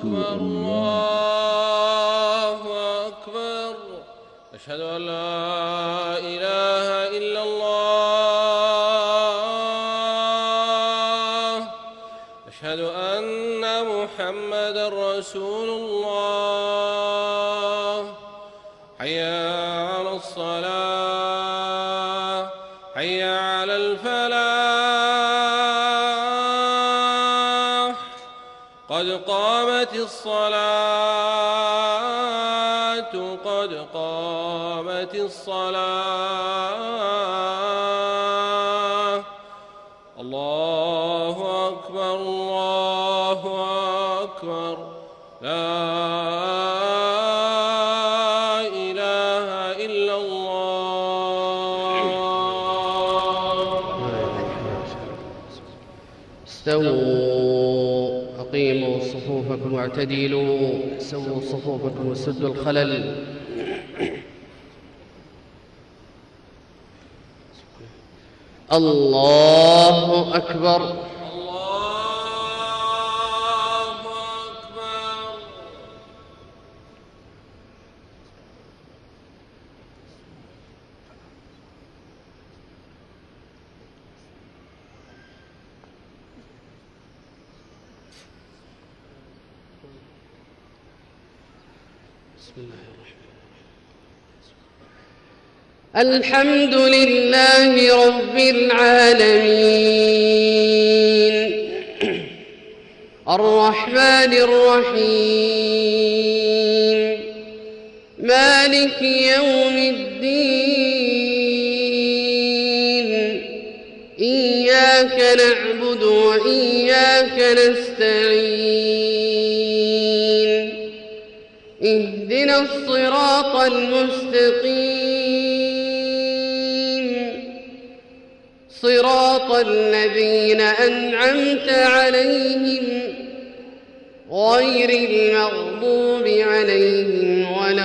أكبر الله أكبر. أشهد أن لا إله إلا الله. أشهد أن محمدا رسول الله. حي على الصلاة، حي على الفلاح، قد قامت الصلاة، قد قامت الصلاة. الله أكبر الله أكبر. لا إله إلا الله. استووا، أقيموا صفوفكم واعتدلوا، سووا صفوفكم وسدوا الخلل. الله أكبر. الله أكبر. بسم الله الرحمن الرحيم. الحمد لله رب العالمين، الرحمن الرحيم، مالك يوم الدين، إياك نعبد وإياك نستعين، اهدنا الصراط المستقيم، صراط الذين أنعمت عليهم غير المغضوب عليهم ولا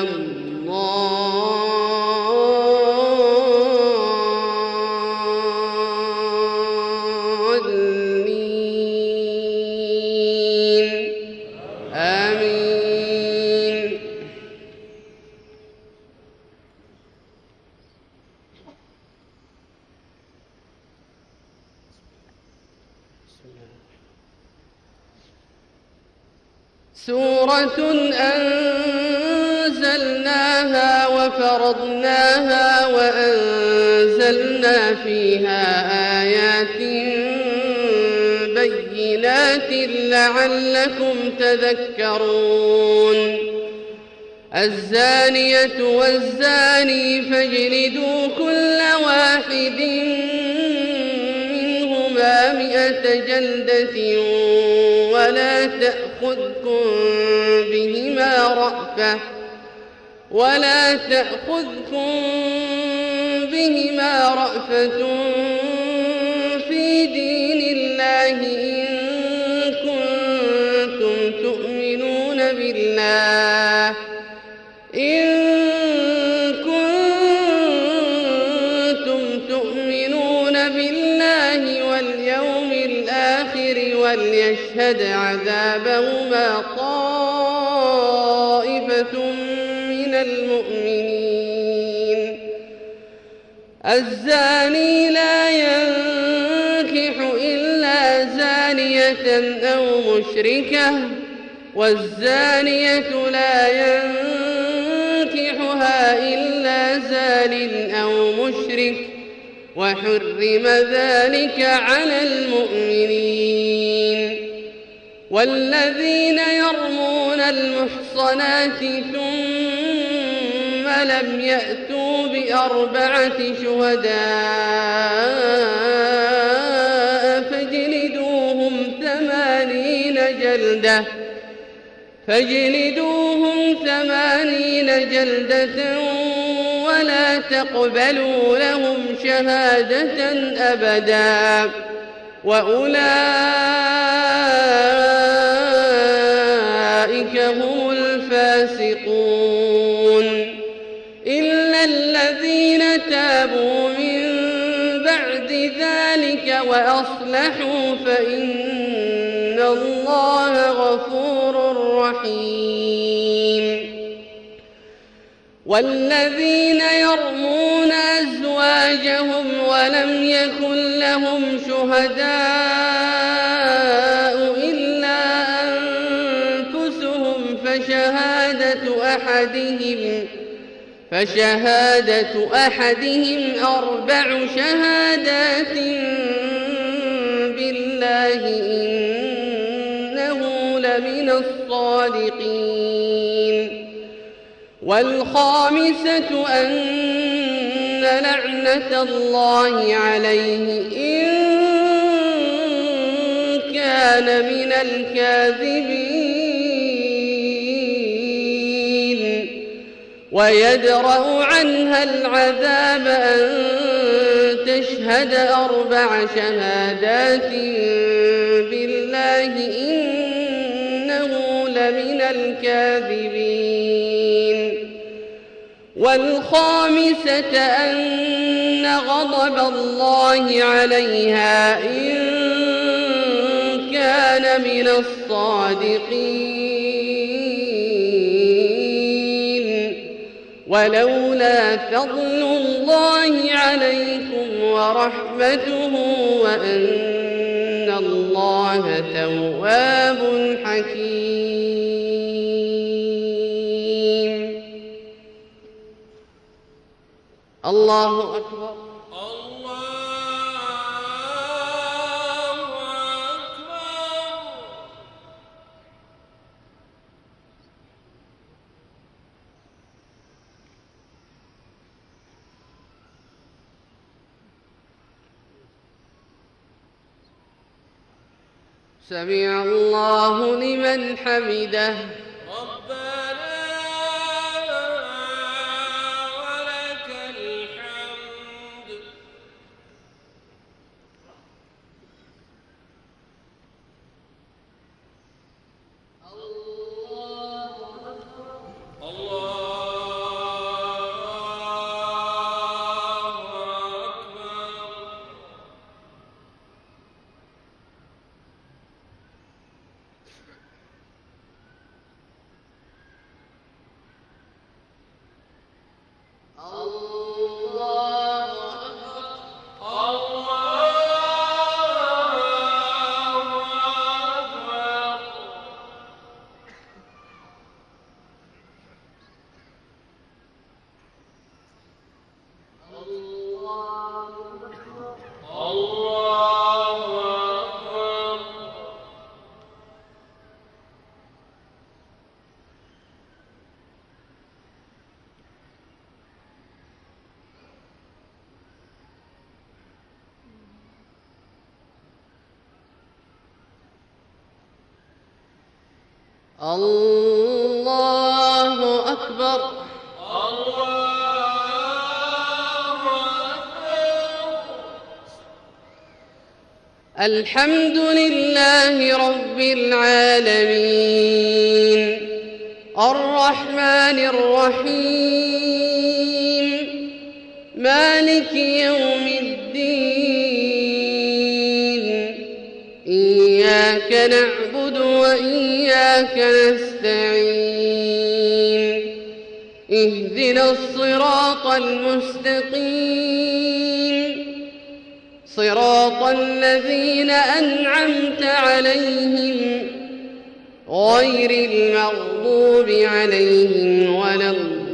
الضالين. آمين. سورة أنزلناها وفرضناها وأنزلنا فيها آيات بينات لعلكم تذكرون. الزانية والزاني فاجلدوا كل واحد منهما 100 جلدة ولا تأخذكم بهما رأفة في دين الله إن كنتم تؤمنون بالله واليوم الآخر وليشهد عذابهما طائفة من المؤمنين. الزاني لا ينكح إلا زانية أو مشركة والزانية لا ينكحها إلا زان أو مشرك وحرم ذلك على المؤمنين. والذين يرمون المحصنات ثم لم يأتوا بأربعة شهداء فاجلدوهم 80 جلدة ولا تقبلوا لهم شهادة أبدا وأولئك هم الفاسقون. إلا الذين تابوا من بعد ذلك وأصلحوا فإن الله غفور رحيم. والذين يرمون أزواجهم ولم يكن لهم شهداء إلا أنفسهم فشهادة أحدهم 4 شهادات بالله إنه لمن الصادقين. والخامسة أن لعنة الله عليه إن كان من الكاذبين، ويدرأ عنها العذاب أن تشهد 4 شهادات بالله إنه لمن الكاذبين. والخامسة أن غضب الله عليها إن كان من الصادقين. ولولا فضل الله عليكم ورحمته وأن الله تواب حكيم. الله أكبر. سمع الله لمن حمده. ربنا ولك الحمد. الله أكبر. الحمد لله رب العالمين الرحمن الرحيم مالك يوم الدين إياك نعبد وإياك نستعين اهدنا الصراط المستقيم صراط الذين أنعمت عليهم غير المغضوب عليهم ولا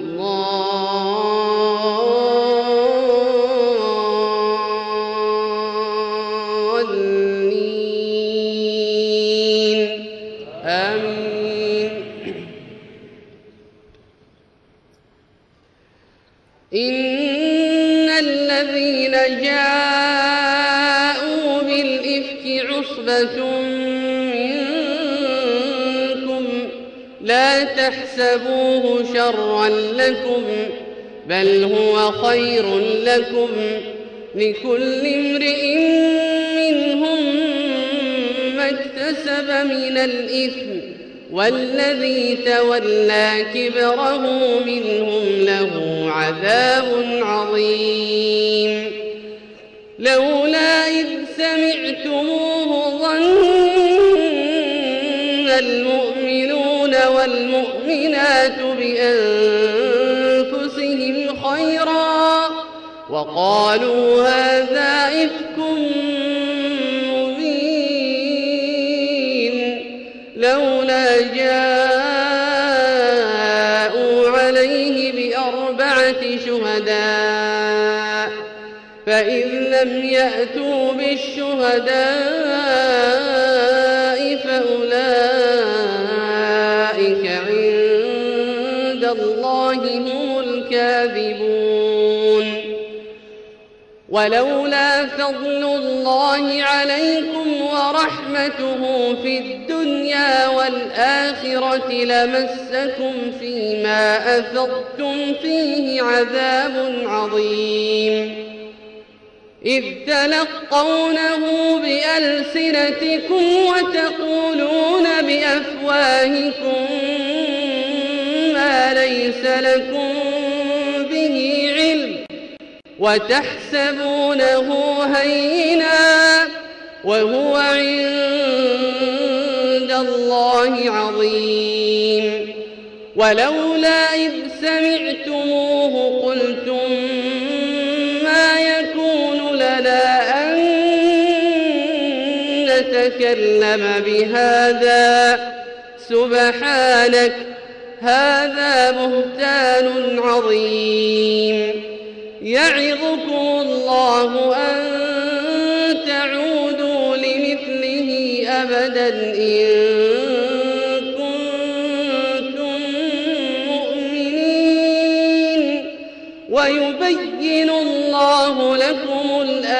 الضالين آمين. إن الذين جاءوا بالإفك عصبة منكم لا تحسبوه شرا لكم بل هو خير لكم لكل امرئ منهم ما اكتسب من الإثم والذي تولى كبره منهم له عذاب عظيم. لولا إذ سمعتموه ظن المؤمنون والمؤمنون والمؤمنات بأنفسهم خيرا وقالوا هذا إفك مبين لولا جاءوا عليه بأربعة شهداء فإذ لم يأتوا بالشهداء فأولئك عند الله هم الكاذبون ولولا فضل الله عليكم ورحمته في الدنيا والآخرة لمسكم فيما أفضتم فيه عذاب عظيم إذ تلقونه بألسنتكم وتقولون بأفواهكم ما ليس لكم به علم وتحسبونه هينا وهو عند الله عظيم ولولا إذ سمعتموه قلتم ما يكون لنا أن نتكلم بهذا سبحانك هذا بهتان عظيم يعظكم الله أن تعودوا لمثله أبدا إن كنتم مؤمنين ويبين الله لكم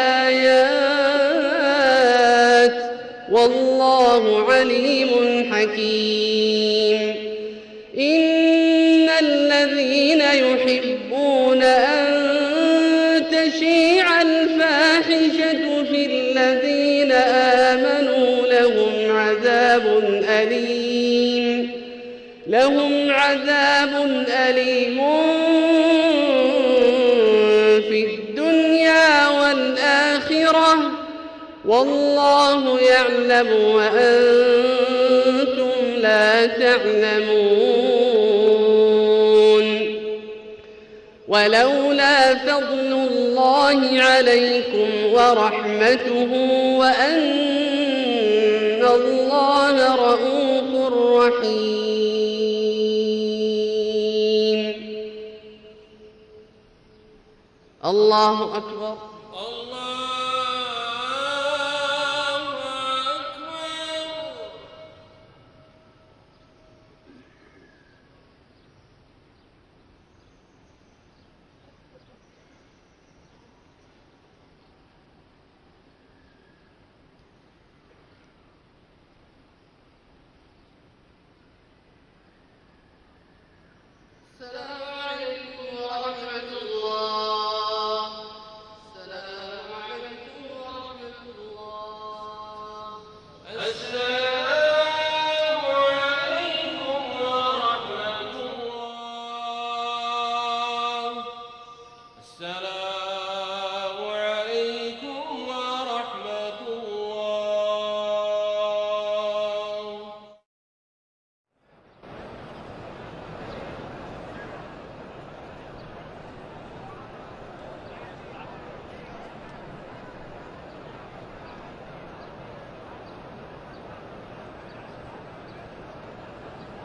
الآيات والله عليم حكيم إن الذين يحبون أن تشيع الفاحشة في الذين آمنوا لهم عذاب أليم في الدنيا والآخرة والله يعلم وأنتم لا تعلمون ولولا فضل الله عليكم ورحمته وأن الله رؤوف رحيم الله أكبر.